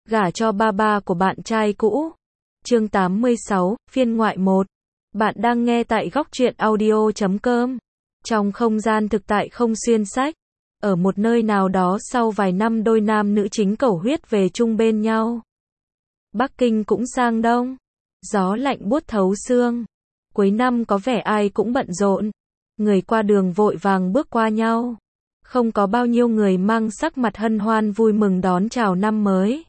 Gả cho ba ba của bạn trai cũ. Chương 86, phiên ngoại 1. Bạn đang nghe tại góc truyện audio.com. Trong không gian thực tại không xuyên sách, ở một nơi nào đó sau vài năm đôi nam nữ chính cầu huyết về chung bên nhau. Bắc Kinh cũng sang đông, gió lạnh buốt thấu xương. Cuối năm có vẻ ai cũng bận rộn, người qua đường vội vàng bước qua nhau. Không có bao nhiêu người mang sắc mặt hân hoan vui mừng đón chào năm mới.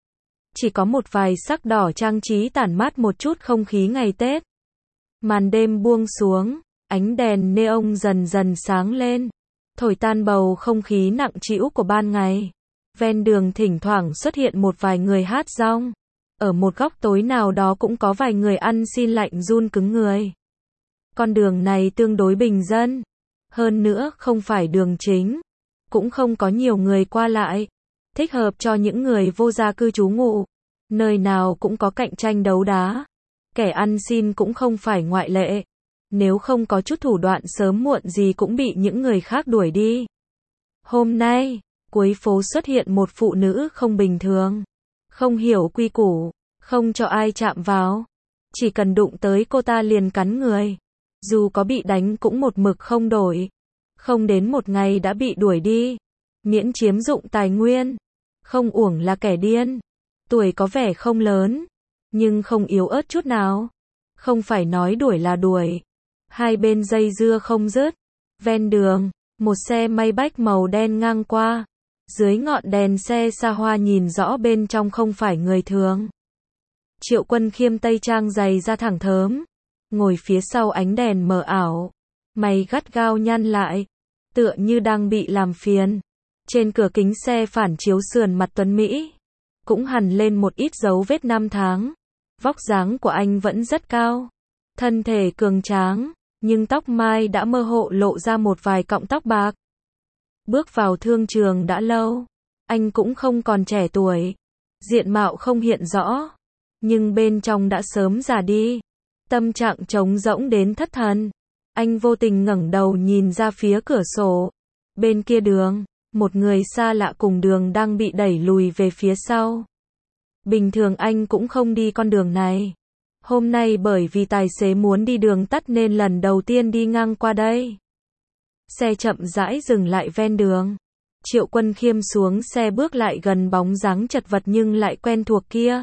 Chỉ có một vài sắc đỏ trang trí tản mát một chút không khí ngày Tết. Màn đêm buông xuống, ánh đèn neon dần dần sáng lên, thổi tan bầu không khí nặng trĩu của ban ngày. Ven đường thỉnh thoảng xuất hiện một vài người hát rong. Ở một góc tối nào đó cũng có vài người ăn xin lạnh run cứng người. Con đường này tương đối bình dân. Hơn nữa không phải đường chính. Cũng không có nhiều người qua lại. Thích hợp cho những người vô gia cư trú ngụ. Nơi nào cũng có cạnh tranh đấu đá. Kẻ ăn xin cũng không phải ngoại lệ. Nếu không có chút thủ đoạn sớm muộn gì cũng bị những người khác đuổi đi. Hôm nay, cuối phố xuất hiện một phụ nữ không bình thường. Không hiểu quy củ, không cho ai chạm vào. Chỉ cần đụng tới cô ta liền cắn người. Dù có bị đánh cũng một mực không đổi. Không đến một ngày đã bị đuổi đi. Miễn chiếm dụng tài nguyên. Không uổng là kẻ điên. Tuổi có vẻ không lớn, nhưng không yếu ớt chút nào. Không phải nói đuổi là đuổi. Hai bên dây dưa không dứt. Ven đường, một xe Maybach màu đen ngang qua. Dưới ngọn đèn xe xa hoa nhìn rõ bên trong không phải người thường. Triệu Quân Khiêm tây trang giày da thẳng thớm, ngồi phía sau ánh đèn mờ ảo, mày gắt gao nhăn lại, tựa như đang bị làm phiền. Trên cửa kính xe phản chiếu sườn mặt tuấn Mỹ, cũng hằn lên một ít dấu vết năm tháng. Vóc dáng của anh vẫn rất cao, thân thể cường tráng, nhưng tóc mai đã mơ hồ lộ ra một vài cọng tóc bạc. Bước vào thương trường đã lâu, anh cũng không còn trẻ tuổi, diện mạo không hiện rõ, nhưng bên trong đã sớm già đi, tâm trạng trống rỗng đến thất thần. Anh vô tình ngẩng đầu nhìn ra phía cửa sổ, bên kia đường, một người xa lạ cùng đường đang bị đẩy lùi về phía sau. Bình thường anh cũng không đi con đường này. Hôm nay bởi vì tài xế muốn đi đường tắt nên lần đầu tiên đi ngang qua đây. Xe chậm rãi dừng lại ven đường. Triệu Quân Khiêm xuống xe bước lại gần bóng dáng chật vật nhưng lại quen thuộc kia.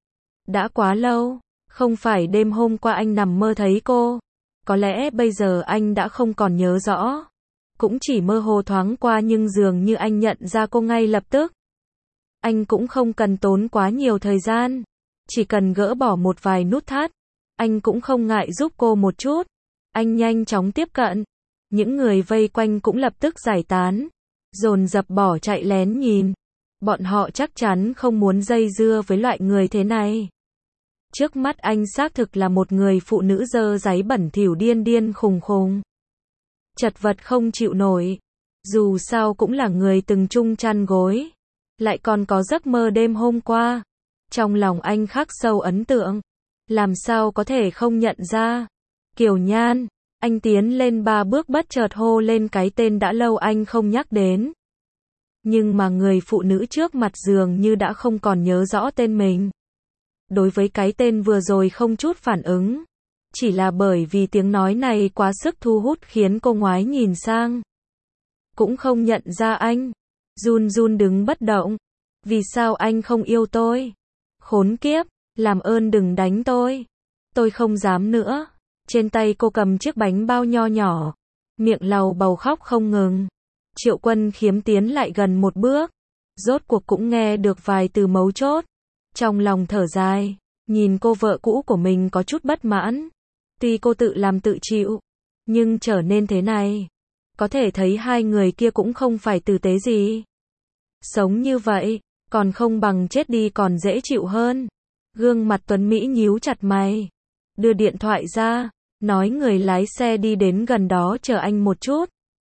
Đã quá lâu, không phải đêm hôm qua anh nằm mơ thấy cô. Có lẽ bây giờ anh đã không còn nhớ rõ. Cũng chỉ mơ hồ thoáng qua nhưng dường như anh nhận ra cô ngay lập tức. Anh cũng không cần tốn quá nhiều thời gian. Chỉ cần gỡ bỏ một vài nút thắt. Anh cũng không ngại giúp cô một chút. Anh nhanh chóng tiếp cận. Những người vây quanh cũng lập tức giải tán. Dồn dập bỏ chạy lén nhìn. Bọn họ chắc chắn không muốn dây dưa với loại người thế này. Trước mắt anh xác thực là một người phụ nữ dơ dáy bẩn thỉu điên điên khùng khùng. Chật vật không chịu nổi. Dù sao cũng là người từng chung chăn gối. Lại còn có giấc mơ đêm hôm qua. Trong lòng anh khắc sâu ấn tượng. Làm sao có thể không nhận ra. Kiều Nhan. Anh tiến lên 3 bước bất chợt hô lên cái tên đã lâu anh không nhắc đến. Nhưng mà người phụ nữ trước mặt dường như đã không còn nhớ rõ tên mình. Đối với cái tên vừa rồi không chút phản ứng. Chỉ là bởi vì tiếng nói này quá sức thu hút khiến cô ngoái nhìn sang. Cũng không nhận ra anh. Run run đứng bất động. Vì sao anh không yêu tôi? Khốn kiếp, làm ơn đừng đánh tôi. Tôi không dám nữa. Trên tay cô cầm chiếc bánh bao nho nhỏ. Miệng lầu bầu khóc không ngừng. Triệu Quân Khiêm tiến lại gần một bước. Rốt cuộc cũng nghe được vài từ mấu chốt. Trong lòng thở dài. Nhìn cô vợ cũ của mình có chút bất mãn. Tuy cô tự làm tự chịu. Nhưng trở nên thế này. Có thể thấy hai người kia cũng không phải tử tế gì. Sống như vậy. Còn không bằng chết đi còn dễ chịu hơn. Gương mặt tuấn Mỹ nhíu chặt mày. Đưa điện thoại ra. Nói người lái xe đi đến gần đó chờ anh một chút.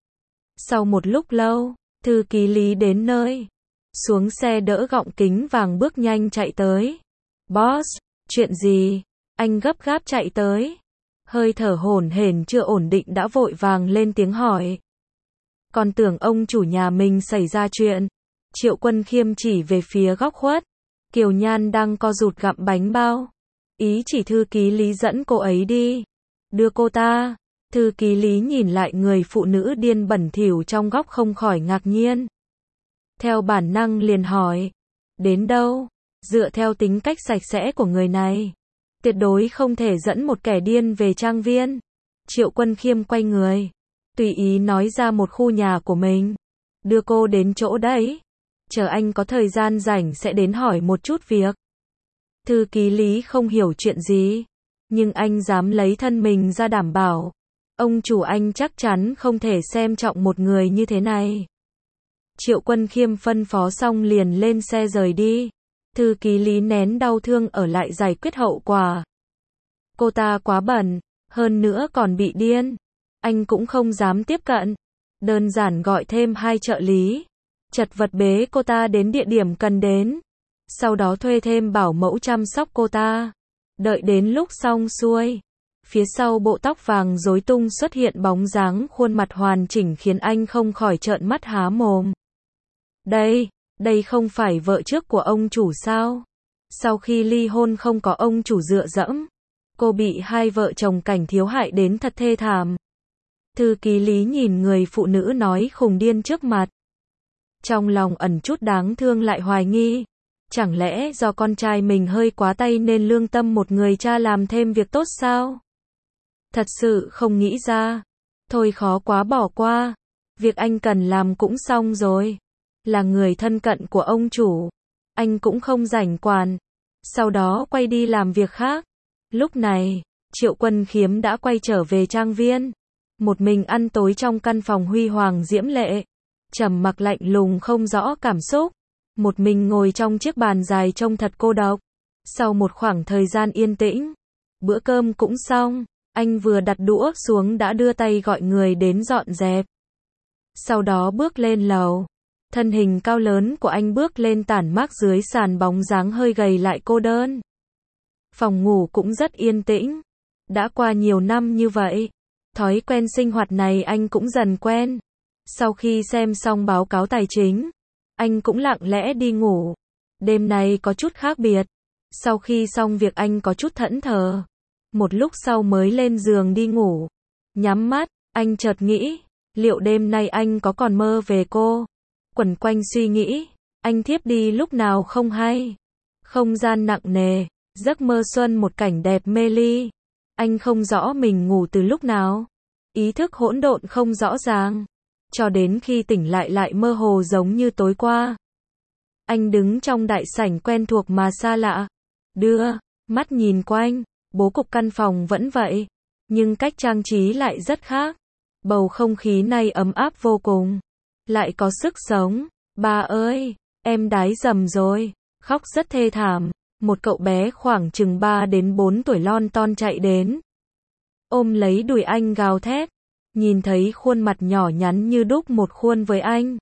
Sau một lúc lâu, thư ký Lý đến nơi. Xuống xe đỡ gọng kính vàng bước nhanh chạy tới. Boss, chuyện gì? Anh gấp gáp chạy tới. Hơi thở hổn hển chưa ổn định đã vội vàng lên tiếng hỏi. Còn tưởng ông chủ nhà mình xảy ra chuyện. Triệu Quân Khiêm chỉ về phía góc khuất. Kiều Nhan đang co rụt gặm bánh bao. Ý chỉ thư ký Lý dẫn cô ấy đi. Đưa cô ta. Thư ký Lý nhìn lại người phụ nữ điên bẩn thỉu trong góc không khỏi ngạc nhiên. Theo bản năng liền hỏi. Đến đâu? Dựa theo tính cách sạch sẽ của người này, tuyệt đối không thể dẫn một kẻ điên về trang viên. Triệu Quân Khiêm quay người, tùy ý nói ra một khu nhà của mình. Đưa cô đến chỗ đấy. Chờ anh có thời gian rảnh sẽ đến hỏi một chút việc. Thư ký Lý không hiểu chuyện gì, nhưng anh dám lấy thân mình ra đảm bảo. Ông chủ anh chắc chắn không thể xem trọng một người như thế này. Triệu Quân Khiêm phân phó xong liền lên xe rời đi. Thư ký Lý nén đau thương ở lại giải quyết hậu quả. Cô ta quá bẩn, hơn nữa còn bị điên. Anh cũng không dám tiếp cận. Đơn giản gọi thêm 2 trợ lý, chật vật bế cô ta đến địa điểm cần đến. Sau đó thuê thêm bảo mẫu chăm sóc cô ta. Đợi đến lúc xong xuôi, phía sau bộ tóc vàng rối tung xuất hiện bóng dáng khuôn mặt hoàn chỉnh khiến anh không khỏi trợn mắt há mồm. Đây không phải vợ trước của ông chủ sao? Sau khi ly hôn không có ông chủ dựa dẫm, cô bị hai vợ chồng Cảnh Thiếu hại đến thật thê thảm. Thư ký Lý nhìn người phụ nữ nói khùng điên trước mặt. Trong lòng ẩn chút đáng thương lại hoài nghi. Chẳng lẽ do con trai mình hơi quá tay nên lương tâm một người cha làm thêm việc tốt sao? Thật sự không nghĩ ra. Thôi khó quá bỏ qua. Việc anh cần làm cũng xong rồi. Là người thân cận của ông chủ, anh cũng không rảnh quản. Sau đó quay đi làm việc khác. Lúc này, Triệu Quân Khiêm đã quay trở về trang viên. Một mình ăn tối trong căn phòng huy hoàng diễm lệ. Trầm mặc lạnh lùng không rõ cảm xúc. Một mình ngồi trong chiếc bàn dài trông thật cô độc. Sau một khoảng thời gian yên tĩnh, bữa cơm cũng xong. Anh vừa đặt đũa xuống đã đưa tay gọi người đến dọn dẹp. Sau đó bước lên lầu. Thân hình cao lớn của anh bước lên tản mát dưới sàn bóng dáng hơi gầy lại cô đơn. Phòng ngủ cũng rất yên tĩnh. Đã qua nhiều năm như vậy, thói quen sinh hoạt này anh cũng dần quen. Sau khi xem xong báo cáo tài chính, anh cũng lặng lẽ đi ngủ. Đêm nay có chút khác biệt. Sau khi xong việc anh có chút thẫn thờ. Một lúc sau mới lên giường đi ngủ. Nhắm mắt, anh chợt nghĩ, liệu đêm nay anh có còn mơ về cô? Quẩn quanh suy nghĩ, anh thiếp đi lúc nào không hay. Không gian nặng nề, giấc mơ xuân một cảnh đẹp mê ly. Anh không rõ mình ngủ từ lúc nào. Ý thức hỗn độn không rõ ràng. Cho đến khi tỉnh lại mơ hồ giống như tối qua. Anh đứng trong đại sảnh quen thuộc mà xa lạ. Đưa mắt nhìn quanh, bố cục căn phòng vẫn vậy. Nhưng cách trang trí lại rất khác. Bầu không khí này ấm áp vô cùng. Lại có sức sống. Ba ơi, em đái dầm rồi. Khóc rất thê thảm. Một cậu bé khoảng chừng 3 đến 4 tuổi lon ton chạy đến. Ôm lấy đùi anh gào thét. Nhìn thấy khuôn mặt nhỏ nhắn như đúc một khuôn với anh.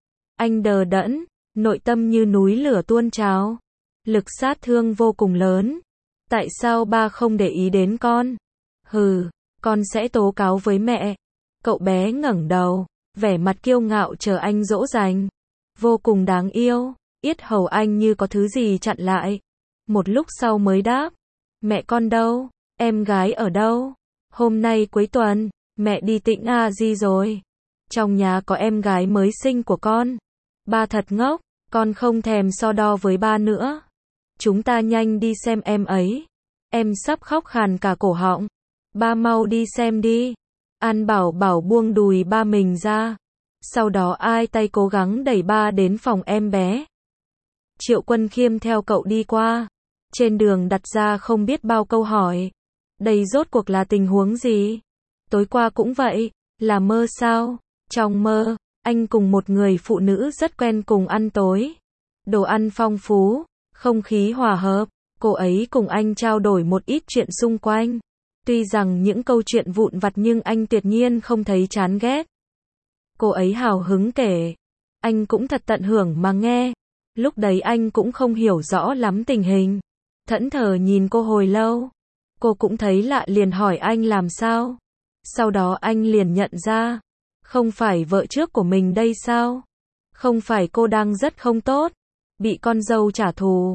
Anh đờ đẫn, nội tâm như núi lửa tuôn trào. Lực sát thương vô cùng lớn. Tại sao ba không để ý đến con? Hừ, con sẽ tố cáo với mẹ. Cậu bé ngẩng đầu, vẻ mặt kiêu ngạo chờ anh dỗ dành. Vô cùng đáng yêu, yết hầu anh như có thứ gì chặn lại. Một lúc sau mới đáp. Mẹ con đâu? Em gái ở đâu? Hôm nay cuối tuần, mẹ đi Tĩnh A Di rồi. Trong nhà có em gái mới sinh của con. Ba thật ngốc, con không thèm so đo với ba nữa. Chúng ta nhanh đi xem em ấy. Em sắp khóc khàn cả cổ họng. Ba mau đi xem đi. An Bảo Bảo buông đùi ba mình ra. Sau đó ai tay cố gắng đẩy ba đến phòng em bé. Triệu Quân Khiêm theo cậu đi qua. Trên đường đặt ra không biết bao câu hỏi. Đây rốt cuộc là tình huống gì? Tối qua cũng vậy, là mơ sao? Trong mơ, anh cùng một người phụ nữ rất quen cùng ăn tối. Đồ ăn phong phú, không khí hòa hợp, cô ấy cùng anh trao đổi một ít chuyện xung quanh. Tuy rằng những câu chuyện vụn vặt nhưng anh tuyệt nhiên không thấy chán ghét. Cô ấy hào hứng kể. Anh cũng thật tận hưởng mà nghe. Lúc đấy anh cũng không hiểu rõ lắm tình hình. Thẫn thờ nhìn cô hồi lâu. Cô cũng thấy lạ liền hỏi anh làm sao. Sau đó anh liền nhận ra. Không phải vợ trước của mình đây sao? Không phải cô đang rất không tốt. Bị con dâu trả thù.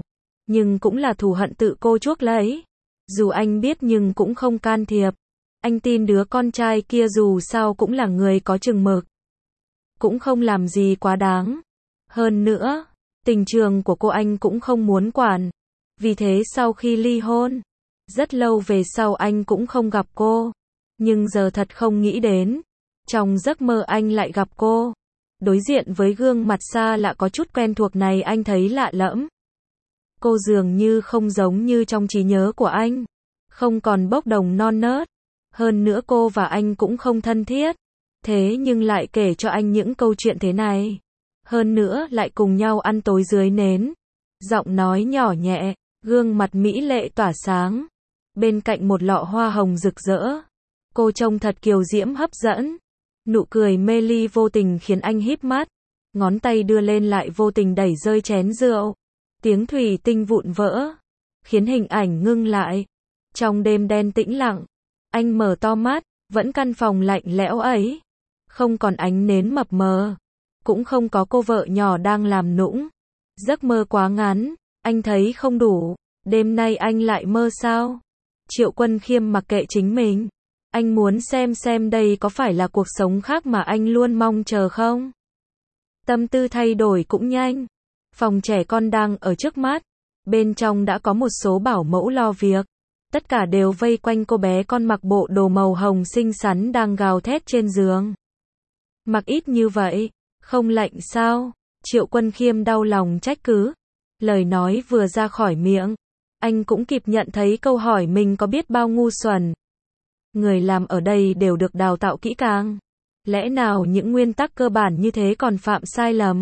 nhưng cũng là thù hận tự cô chuốc lấy. Dù anh biết nhưng cũng không can thiệp. Anh tin đứa con trai kia dù sao cũng là người có chừng mực. Cũng không làm gì quá đáng. Hơn nữa, tình trường của cô anh cũng không muốn quản. Vì thế sau khi ly hôn, rất lâu về sau anh cũng không gặp cô. Nhưng giờ thật không nghĩ đến. Trong giấc mơ anh lại gặp cô. Đối diện với gương mặt xa lạ có chút quen thuộc này anh thấy lạ lẫm. Cô dường như không giống như trong trí nhớ của anh. Không còn bốc đồng non nớt. Hơn nữa cô và anh cũng không thân thiết. Thế nhưng lại kể cho anh những câu chuyện thế này. Hơn nữa lại cùng nhau ăn tối dưới nến. Giọng nói nhỏ nhẹ, gương mặt mỹ lệ tỏa sáng. Bên cạnh một lọ hoa hồng rực rỡ. Cô trông thật kiều diễm hấp dẫn. Nụ cười mê ly vô tình khiến anh híp mắt. Ngón tay đưa lên lại vô tình đẩy rơi chén rượu. Tiếng thủy tinh vụn vỡ. Khiến hình ảnh ngưng lại. Trong đêm đen tĩnh lặng. Anh mở to mắt. Vẫn căn phòng lạnh lẽo ấy. Không còn ánh nến mập mờ. Cũng không có cô vợ nhỏ đang làm nũng. Giấc mơ quá ngắn. Anh thấy không đủ. Đêm nay anh lại mơ sao? Triệu Quân Khiêm mặc kệ chính mình. Anh muốn xem đây có phải là cuộc sống khác mà anh luôn mong chờ không? Tâm tư thay đổi cũng nhanh. Phòng trẻ con đang ở trước mắt. Bên trong đã có một số bảo mẫu lo việc. Tất cả đều vây quanh cô bé con mặc bộ đồ màu hồng xinh xắn đang gào thét trên giường. Mặc ít như vậy, không lạnh sao? Triệu Quân Khiêm đau lòng trách cứ. Lời nói vừa ra khỏi miệng, anh cũng kịp nhận thấy câu hỏi mình có biết bao ngu xuẩn. Người làm ở đây đều được đào tạo kỹ càng. Lẽ nào những nguyên tắc cơ bản như thế còn phạm sai lầm?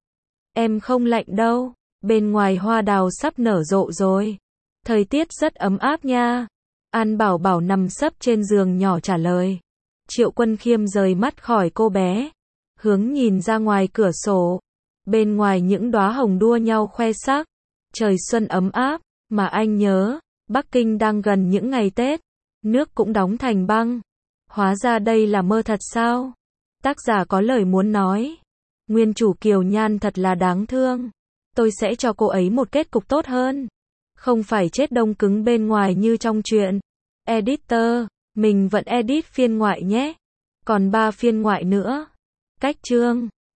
Em không lạnh đâu, bên ngoài hoa đào sắp nở rộ rồi. Thời tiết rất ấm áp nha. An Bảo Bảo nằm sấp trên giường nhỏ trả lời. Triệu Quân Khiêm rời mắt khỏi cô bé, hướng nhìn ra ngoài cửa sổ. Bên ngoài những đóa hồng đua nhau khoe sắc. Trời xuân ấm áp, mà anh nhớ, Bắc Kinh đang gần những ngày Tết. Nước cũng đóng thành băng. Hóa ra đây là mơ thật sao? Tác giả có lời muốn nói. Nguyên chủ Kiều Nhan thật là đáng thương. Tôi sẽ cho cô ấy một kết cục tốt hơn. Không phải chết đông cứng bên ngoài như trong truyện. Editor, mình vẫn edit phiên ngoại nhé. Còn 3 phiên ngoại nữa. Cách chương